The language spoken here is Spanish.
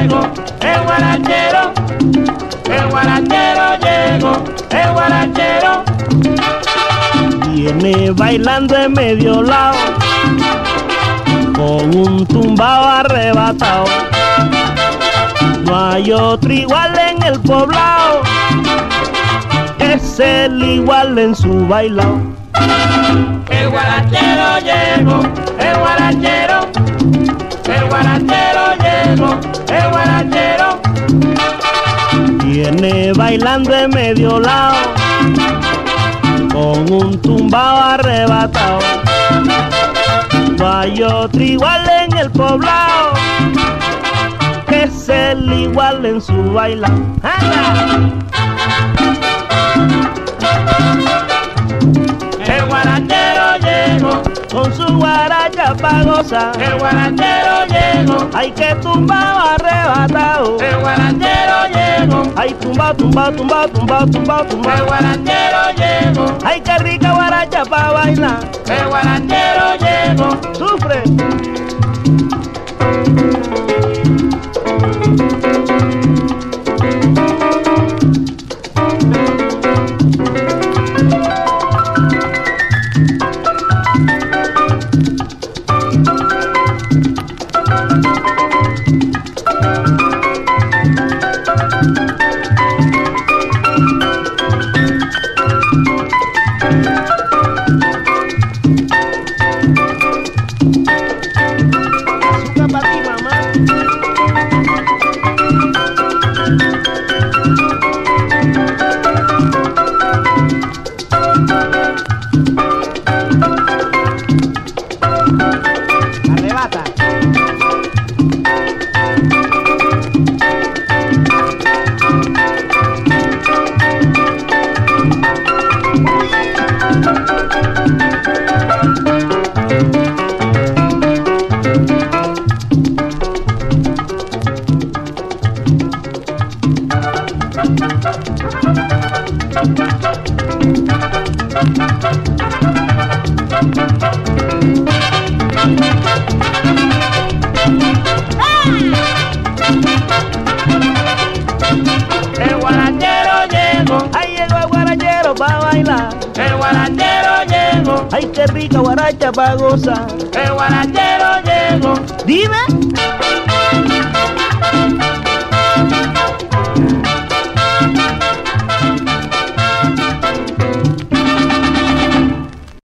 llegó, el guarachero llegó, el guarachero. Viene bailando en medio lado, con un tumbao arrebatado. No hay otro igual en el poblado, es el igual en su bailao. El guarachero llegó, el guarachero llegó, el guarachero. Viene bailando en medio lado, con un tumbao arrebatado. No hay otro igual en el poblado, es el igual en su bailao. ¡Anda! El guarachero llegó, Con su guaracha pa' gozar, el guarachero llegó, ay que tumbao arrebatado. el guarachero llegó, Ay tumbao, tumbao, tumbao, tumbao, tumbao, el tumbao. guarachero llegó, Ay qué rica guaracha pa' bailar. el guarachero llegó. Sufre. Azúcar pa' ti, mamá. Arrebata. El guarachero llegó, Ay llegó el guarachero pa' bailar. el guarachero llegó, Ay qué rica guaracha pa' gozar. el guarachero llegó. Dime.